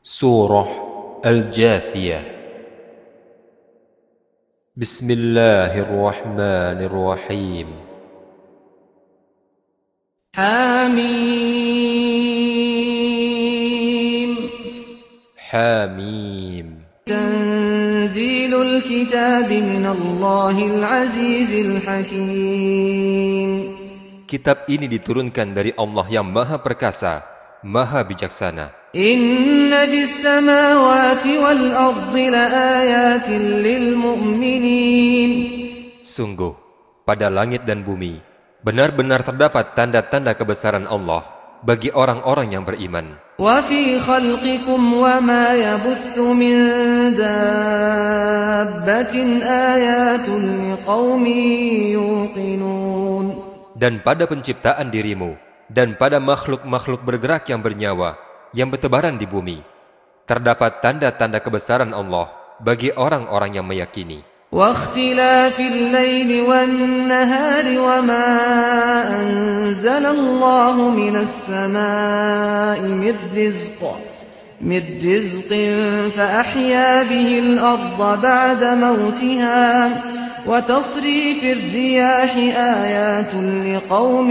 Surah Al-Jathiyah. Bismillahirrahmanirrahim. حميم Hamim. تنزيل الكتاب من الله العزيز الحكيم Kitab ini diturunkan dari Allah yang Maha Perkasa, Maha Bijaksana. إن في السماوات والأرض لآيات للمؤمنين Sungguh, pada langit dan bumi, benar-benar terdapat tanda-tanda kebesaran Allah bagi orang-orang yang beriman. وفي خلقكم وما يبث من دابة آيات لقوم يوقنون Dan pada penciptaan dirimu, dan pada makhluk-makhluk bergerak yang bernyawa, yang bertebaran di bumi, terdapat tanda-tanda kebesaran Allah bagi orang-orang yang meyakini. واختلاف الليل والنهار وما أنزل الله من السماء من رزق فأحيا به الأرض بعد موتها وتصريف الرياح آيات لقوم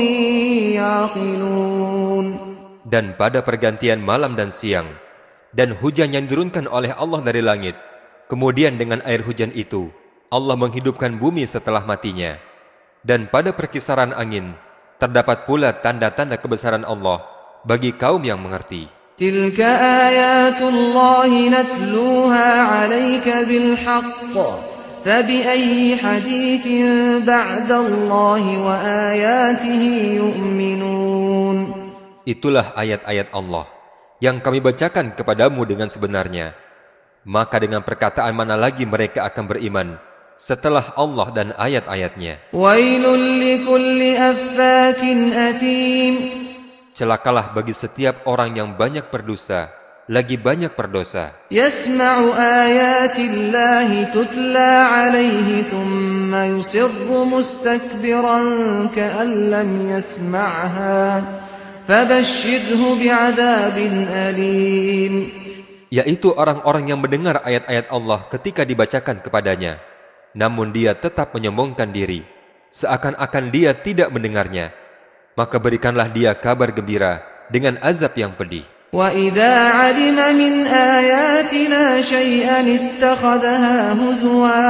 يعقلون Dan pada pergantian malam dan siang, dan hujan yang diturunkan oleh Allah dari langit, kemudian dengan air hujan itu, Allah menghidupkan bumi setelah matinya. Dan pada perkisaran angin, terdapat pula tanda-tanda kebesaran Allah bagi kaum yang mengerti. تلك آيات الله نتلوها عليك بالحق فبأي حديث بعد الله وآياته يؤمنون Itulah ayat-ayat Allah yang kami bacakan kepadamu dengan sebenarnya. Maka dengan perkataan mana lagi mereka akan beriman setelah Allah dan ayat-ayatnya. ويل لكل أفاك أثيم Celakalah bagi setiap orang yang banyak berdosa, lagi banyak berdosa, يسمع آيات الله تتلى عليه ثم يصر مستكبرا كأن لم يسمعها فبشره بعذاب أليم yaitu orang-orang yang mendengar ayat-ayat Allah ketika dibacakan kepadanya, namun dia tetap menyombongkan diri, seakan-akan dia tidak mendengarnya. Maka berikanlah dia kabar gembira dengan azab yang pedih. وَإِذَا عَلِمَ مِنْ آيَاتِنَا شَيْئًا اتَّخَذَهَا هُزُوًا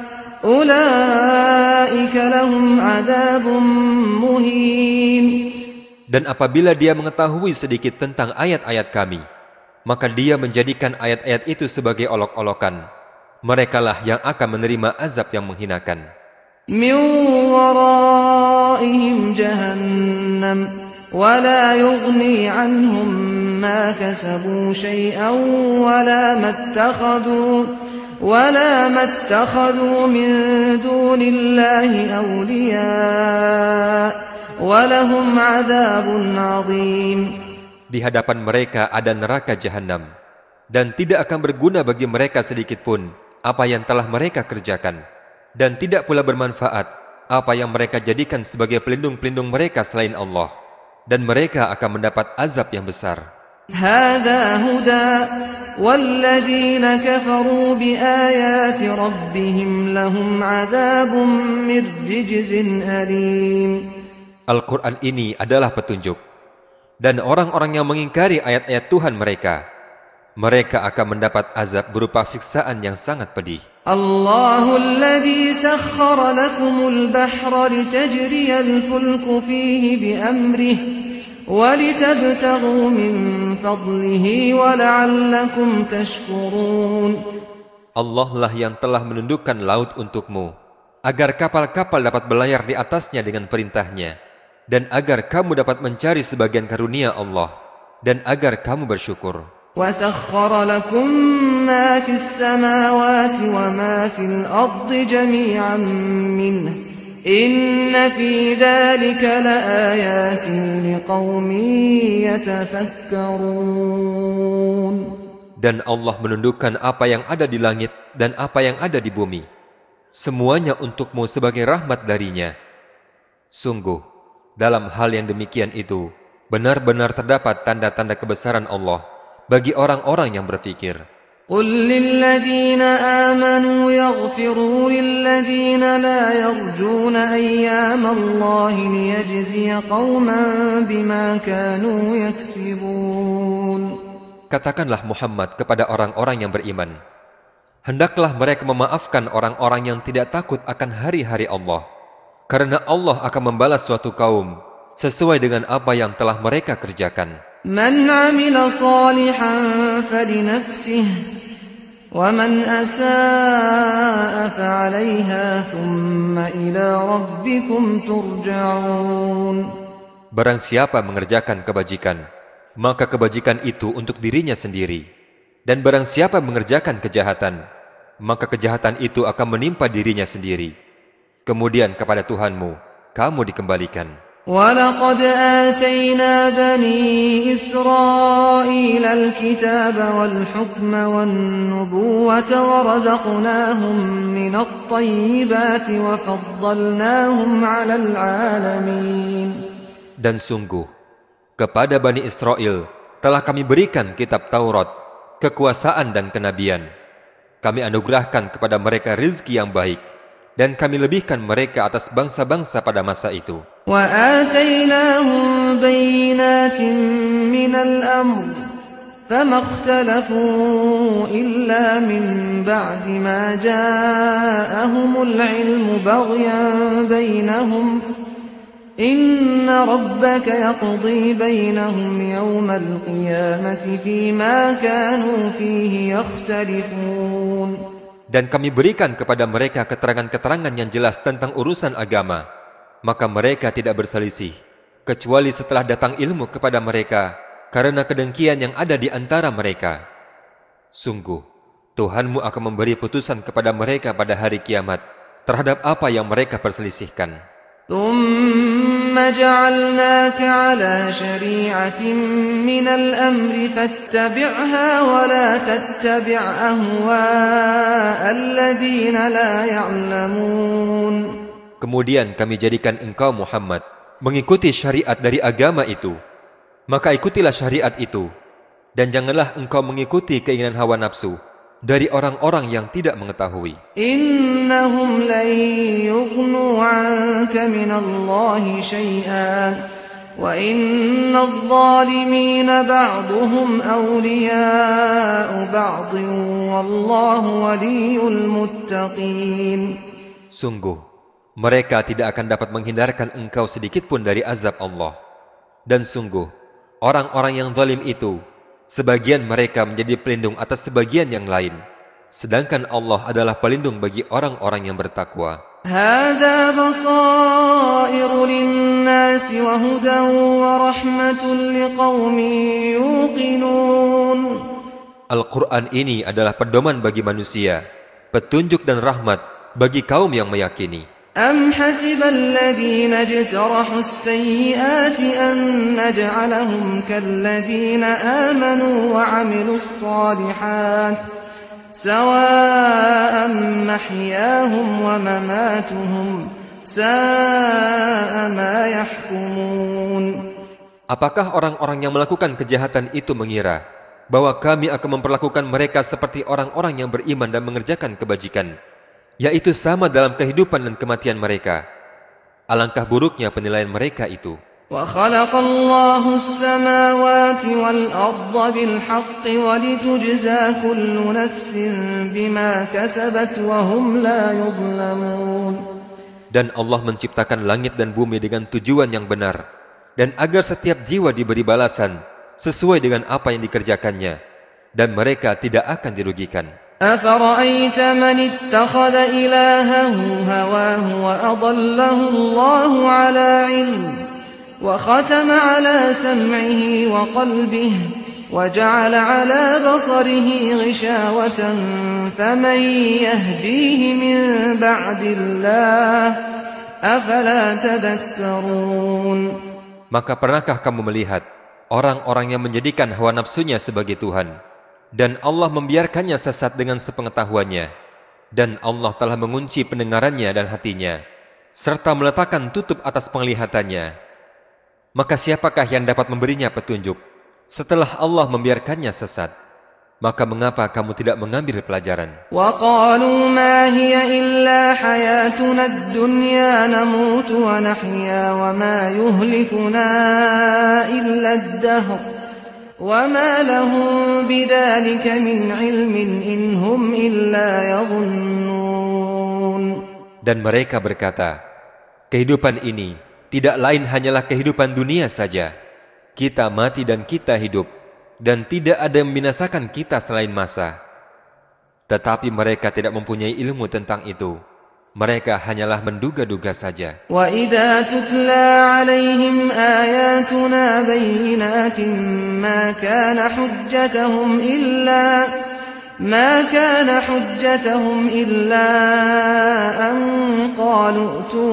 أُولَئِكَ لَهُمْ عَذَابٌ مُهِينٌ Dan apabila dia mengetahui sedikit tentang ayat-ayat kami, maka dia menjadikan ayat-ayat itu sebagai olok-olokan. Merekalah yang akan menerima azab yang menghinakan. مِنْ وَرَائِهِمْ جَهَنَّمُ وَلَا يُغْنِي عَنْهُمْ مَا كَسَبُوا شَيْئًا وَلَا مَا اتَّخَذُوا مِنْ دُونِ اللَّهِ أَوْلِيَاءَ وَلَهُمْ عَذَابٌ عَظِيمٌ Di hadapan mereka ada neraka jahanam, dan tidak akan berguna bagi mereka sedikit pun apa yang telah mereka kerjakan, dan tidak pula bermanfaat apa yang mereka jadikan sebagai pelindung-pelindung mereka selain Allah, dan mereka akan mendapat azab yang besar. هَذَا هُدًى وَالَّذِينَ كَفَرُوا بِآيَاتِ رَبِّهِمْ لَهُمْ عَذَابٌ مِّن رِّجْزٍ أَلِيمٌ Al-Quran ini adalah petunjuk, dan orang-orang yang mengingkari ayat-ayat Tuhan mereka, mereka akan mendapat azab berupa siksaan yang sangat pedih. الله الذي سخر لكم البحر لتجري الفلك فيه بأمره ولتبتغوا من فضله ولعلكم تشكرون Allah lah yang telah menundukkan laut untukmu, agar kapal-kapal dapat berlayar di atasnya dengan perintahnya, dan agar kamu dapat mencari sebagian karunia Allah, dan agar kamu bersyukur. وسخر لكم ما في السماوات وما في الأرض جميعا منه إن في ذلك لآيات لقوم يتفكرون Dan Allah menundukkan apa yang ada di langit dan apa yang ada di bumi, semuanya untukmu sebagai rahmat darinya. Sungguh, dalam hal yang demikian itu, benar-benar terdapat tanda-tanda kebesaran Allah bagi orang-orang yang berfikir. قل للذين آمنوا يغفروا للذين لا يرجون أيام الله ليجزي قوما بما كانوا يكسبون. Katakanlah Muhammad kepada orang-orang yang beriman, hendaklah mereka memaafkan orang-orang yang tidak takut akan hari-hari Allah, karena Allah akan membalas suatu kaum sesuai dengan apa yang telah mereka kerjakan. من عمل صالحا فلنفسه ومن أساء فعليها ثم إلى ربكم ترجعون. Barang siapa mengerjakan kebajikan, maka kebajikan itu untuk dirinya sendiri. Dan barang siapa mengerjakan kejahatan, maka kejahatan itu akan menimpa dirinya sendiri. Kemudian kepada Tuhanmu, kamu dikembalikan. وَلَقَدْ آتَيْنَا بَنِي إِسْرَائِيلَ الْكِتَابَ وَالْحُكْمَ وَالنُّبُوَّةَ وَرَزَقْنَاهُمْ مِنَ الطَّيِّبَاتِ وَفَضَّلْنَاهُمْ عَلَى الْعَالَمِينَ. Dan sungguh, kepada Bani Israel telah kami berikan kitab Taurat, kekuasaan dan kenabian. Kami anugerahkan kepada mereka rizki yang baik, dan kami lebihkan mereka atas bangsa-bangsa pada masa itu. وَآتَيْنَاهُمْ بَيِّنَاتٍ مِّنَ الْأَمْرِ فَمَا اخْتَلَفُوا إِلَّا مِن بَعْدِ مَا جَاءَهُمُ الْعِلْمُ بَغْيًا بَيْنَهُمْ إِنَّ رَبَّكَ يَقْضِي بَيْنَهُمْ يَوْمَ الْقِيَامَةِ فِيمَا كَانُوا فِيهِ يَخْتَلِفُونَ. Dan kami berikan kepada mereka keterangan-keterangan yang jelas tentang urusan agama, maka mereka tidak berselisih, kecuali setelah datang ilmu kepada mereka, karena kedengkian yang ada di antara mereka. Sungguh, Tuhanmu akan memberi putusan kepada mereka pada hari kiamat, terhadap apa yang mereka perselisihkan. ثُمَّ جَعَلْنَاكَ عَلَى شَرِيعَةٍ مِّنَ الْأَمْرِ فَاتَّبِعْهَا وَلَا تَتَّبِعْ أَهْوَاءَ الَّذِينَ لَا يَعْلَمُونَ. Kemudian kami jadikan engkau Muhammad mengikuti syariat dari agama itu. Maka ikutilah syariat itu, dan janganlah engkau mengikuti keinginan hawa nafsu dari orang-orang yang tidak mengetahui. Innahum lan yughnu 'anka minallahi syai'an wa innadh dhalimina ba'dhum awliya'u ba'dhin wallahu waliyyul muttaqin. Sungguh, mereka tidak akan dapat menghindarkan engkau sedikitpun dari azab Allah. Dan sungguh, orang-orang yang zalim itu, sebagian mereka menjadi pelindung atas sebagian yang lain, sedangkan Allah adalah pelindung bagi orang-orang yang bertakwa. Hadza basairu lin-nasi wa hudan wa rahmatun liqaumin yuqinun. Al-Quran ini adalah pedoman bagi manusia, petunjuk dan rahmat bagi kaum yang meyakini. أَمْ حَسِبَ الَّذِينَ اجْتَرَحُوا السَّيِّئَاتِ أَن نَّجْعَلَهُمْ كَالَّذِينَ آمَنُوا وَعَمِلُوا الصَّالِحَاتِ سَوَاءً مَّحْيَاهُمْ وَمَمَاتُهُمْ سَاءَ مَا يَحْكُمُونَ. Apakah orang-orang yang melakukan kejahatan itu mengira bahwa kami akan memperlakukan mereka seperti orang-orang yang beriman dan mengerjakan kebajikan, yaitu sama dalam kehidupan dan kematian mereka? Alangkah buruknya penilaian mereka itu. وَخَلَقَ اللَّهُ السَّمَاوَاتِ وَالْأَرْضَ بِالْحَقِّ وَلِتُجْزَى كُلُّ نَفْسٍ بِمَا كَسَبَتْ وَهُمْ لَا يُظْلَمُونَ. Dan Allah menciptakan langit dan bumi dengan tujuan yang benar, dan agar setiap jiwa diberi balasan sesuai dengan apa yang dikerjakannya, dan mereka tidak akan dirugikan. أَفَرَأَيْتَ مَنِ اتَّخَذَ إِلَٰهَهُ هَوَاهُ وَأَضَلَّهُ اللَّهُ عَلَىٰ عِلْمٍ وَخَتَمَ عَلَىٰ سَمْعِهِ وَقَلْبِهِ وَجَعَلَ عَلَىٰ بَصَرِهِ غِشَاوَةً فَمَن يَهْدِيهِ مِن بَعْدِ اللَّهِ أَفَلَا تَذَكَّرُونَ. Maka pernahkah kamu melihat orang-orang yang menjadikan hawa nafsunya sebagai Tuhan, dan Allah membiarkannya sesat dengan sepengetahuannya, dan Allah telah mengunci pendengarannya dan hatinya, serta meletakkan tutup atas penglihatannya? Maka siapakah yang dapat memberinya petunjuk Setelah Allah membiarkannya sesat, maka mengapa kamu tidak mengambil pelajaran? وَقَالُوا مَا هِيَ إِلَّا حَيَاتُنَا الدُّنْيَا نَمُوتُ وَنَحْيَا وَمَا يُهْلِكُنَا إِلَّا الدَّهْرُ وَمَا لَهُم بِذَلِكَ مِنْ عِلْمٍ إِنْ هُمْ إِلَّا يَظُنُّونَ. Dan mereka berkata, kehidupan ini tidak lain hanyalah kehidupan dunia saja. Kita mati dan kita hidup, dan tidak ada yang membinasakan kita selain masa. Tetapi mereka tidak mempunyai ilmu tentang itu. Mereka hanyalah menduga-duga saja. وَإِذَا تُتْلَى عَلَيْهِمْ آيَاتُنَا بَيِّنَاتٍ مَا كَانَ حُجَّتَهُمْ إِلَّا أَن قَالُوا ائْتُوا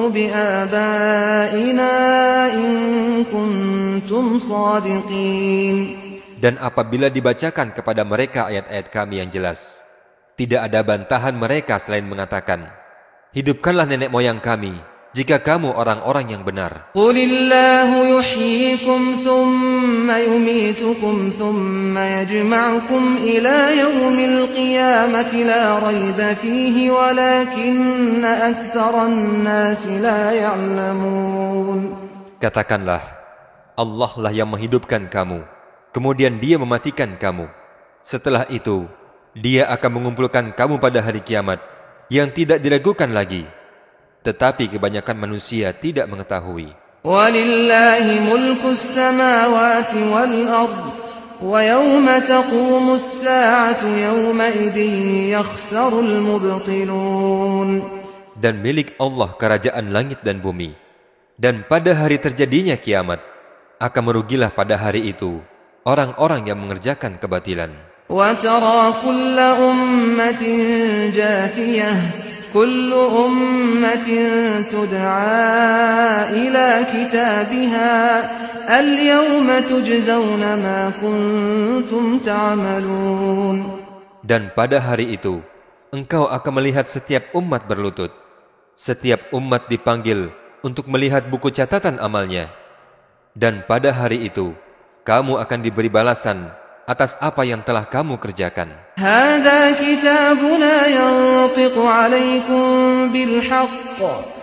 بِآبَائِنَا إِن كُنتُمْ صَادِقِينَ. Dan apabila dibacakan kepada mereka ayat-ayat kami yang jelas, tidak ada bantahan mereka selain mengatakan, hidupkanlah nenek moyang kami, jika kamu orang-orang yang benar. قُلِ اللَّهُ يُحْيِيكُمْ ثُمَّ يُمِيتُكُمْ ثُمَّ يَجْمَعُكُمْ إِلَى يَوْمِ الْقِيَامَةِ لَا رَيْبَ فِيهِ وَلَكِنَّ أَكْثَرَ النَّاسِ لَا يَعْلَمُونَ. Katakanlah, Allah lah yang menghidupkan kamu, kemudian Dia mematikan kamu. Setelah itu, Dia akan mengumpulkan kamu pada hari kiamat, yang tidak diragukan lagi. Tetapi kebanyakan manusia tidak mengetahui. وَلِلَّهِ مُلْكُ السَّمَاوَاتِ وَالْأَرْضِ وَيَوْمَ تَقُومُ السَّاعَةُ يَوْمَئِذٍ يَخْسَرُ الْمُبْطِلُونَ. Dan milik Allah kerajaan langit dan bumi. Dan pada hari terjadinya kiamat, akan merugilah pada hari itu orang-orang yang mengerjakan kebatilan. وَتَرَى كُلَّ أُمَّةٍ جَاثِيَةً كُلُّ أُمَّةٍ تُدْعَى إِلَى كِتَابِهَا الْيَوْمَ تُجْزَوْنَ مَا كُنتُمْ تَعْمَلُونَ. Dan pada hari itu, engkau akan melihat setiap umat berlutut. Setiap umat dipanggil untuk melihat buku catatan amalnya. Dan pada hari itu, kamu akan diberi balasan atas apa yang telah kamu kerjakan. هَذَا كِتَابُنَا يَنطِقُ عَلَيْكُمْ بِالْحَقِّ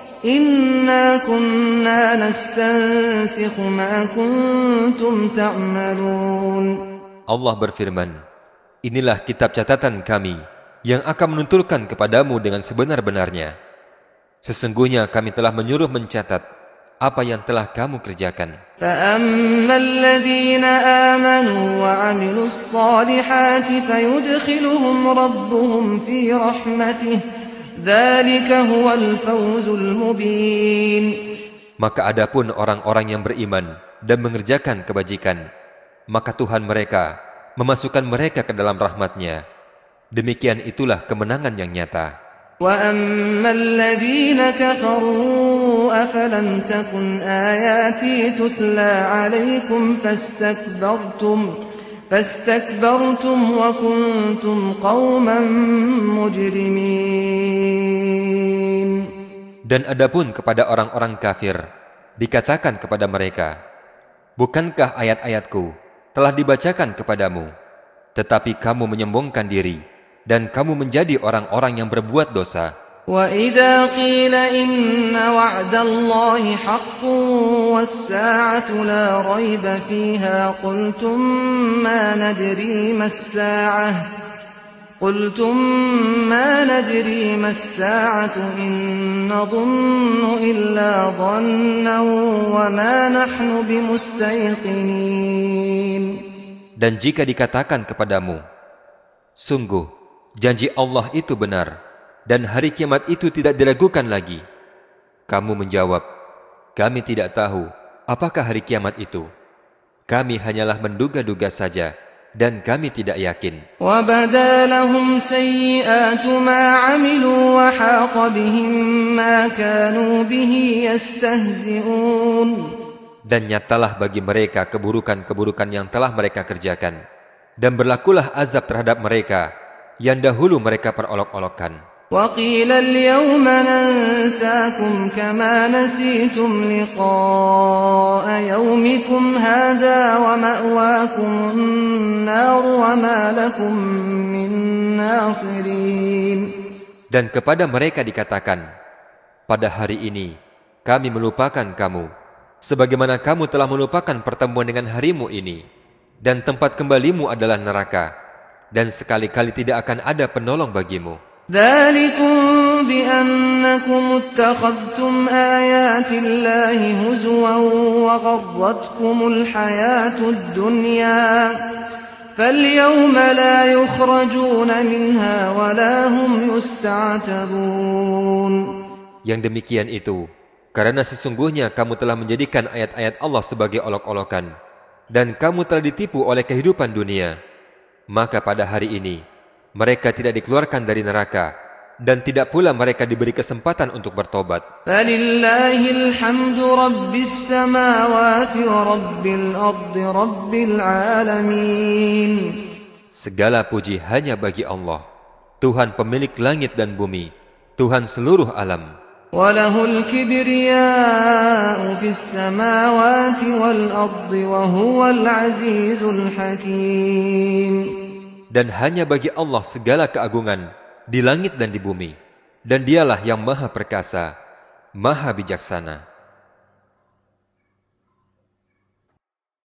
إِنَّا كُنَّا نَسْتَنسِخُ مَا كُنتُمْ تَعْمَلُونَ. Allah berfirman, inilah kitab catatan kami yang akan menuturkan kepadamu dengan sebenar-benarnya. Sesungguhnya kami telah menyuruh mencatat apa yang telah kamu kerjakan. فَأَمَّا الَّذِينَ آمَنُوا وَعَمِلُوا الصَّالِحَاتِ فَيُدْخِلُهُمْ رَبُّهُمْ فِي رَحْمَتِهِ ذَلِكَ هُوَ الْفَوْزُ الْمُبِينُ. Maka adapun orang-orang yang beriman dan mengerjakan kebajikan, maka Tuhan mereka memasukkan mereka ke dalam rahmat-Nya. Demikian itulah kemenangan yang nyata. وَأَمَّا الَّذِينَ كَفَرُوا أَفَلَمْ تَكُنْ آيَاتِي تُتْلَى عَلَيْكُمْ فَاسْتَكْبَرْتُمْ وَكُنْتُمْ قَوْمًا مُجْرِمِينَ. Dan adapun kepada orang-orang kafir, dikatakan kepada mereka, bukankah ayat-ayatku telah dibacakan kepadamu, tetapi kamu menyombongkan diri, dan kamu menjadi orang-orang yang berbuat dosa. وَإِذَا قِيلَ إِنَّ وَعْدَ اللَّهِ حَقٌّ وَالسَّاعَةُ لَا رَيْبَ فِيهَا قُلْتُمْ مَا نَدْرِي مَا السَّاعَةُ إِن نَّظُنُّ إِلَّا ظَنًّا وَمَا نَحْنُ بِمُسْتَيْقِنِينَ. Dan jika dikatakan kepadamu, sungguh janji Allah itu benar, dan hari kiamat itu tidak diragukan lagi, kamu menjawab, kami tidak tahu apakah hari kiamat itu. Kami hanyalah menduga-duga saja, dan kami tidak yakin. وَبَدَا لَهُمْ سَيِّئَاتُ مَا عَمِلُوا وَحَاقَ بِهِم مَّا كَانُوا بِهِ يَسْتَهْزِئُونَ. Dan nyatalah bagi mereka keburukan-keburukan yang telah mereka kerjakan, dan berlakulah azab terhadap mereka yang dahulu mereka perolok-olokkan. وقيل اليوم ننساكم كما نسيتم لقاء يومكم هذا ومأواكم النار وما لكم من ناصرين. Dan kepada mereka dikatakan, pada hari ini kami melupakan kamu, sebagaimana kamu telah melupakan pertemuan dengan harimu ini, dan tempat kembalimu adalah neraka, dan sekali-kali tidak akan ada penolong bagimu. ذلكم بأنكم اتخذتم آيات الله هزوا وغرتكم الحياة الدنيا فاليوم لا يخرجون منها ولا هم يستعتبون. Yang demikian itu karena sesungguhnya kamu telah menjadikan ayat-ayat Allah sebagai olok-olokan, dan kamu telah ditipu oleh kehidupan dunia. Maka pada hari ini mereka tidak dikeluarkan dari neraka, dan tidak pula mereka diberi kesempatan untuk bertobat. Falillahil hamdu rabbis samawati wa rabbil ardi rabbil alamin. Segala puji hanya bagi Allah, Tuhan pemilik langit dan bumi, Tuhan seluruh alam. Walahul kibriya'u fis samawati wal ardi wa huwal azizul hakim. Dan hanya bagi Allah segala keagungan di langit dan di bumi, dan dialah yang maha perkasa, maha bijaksana.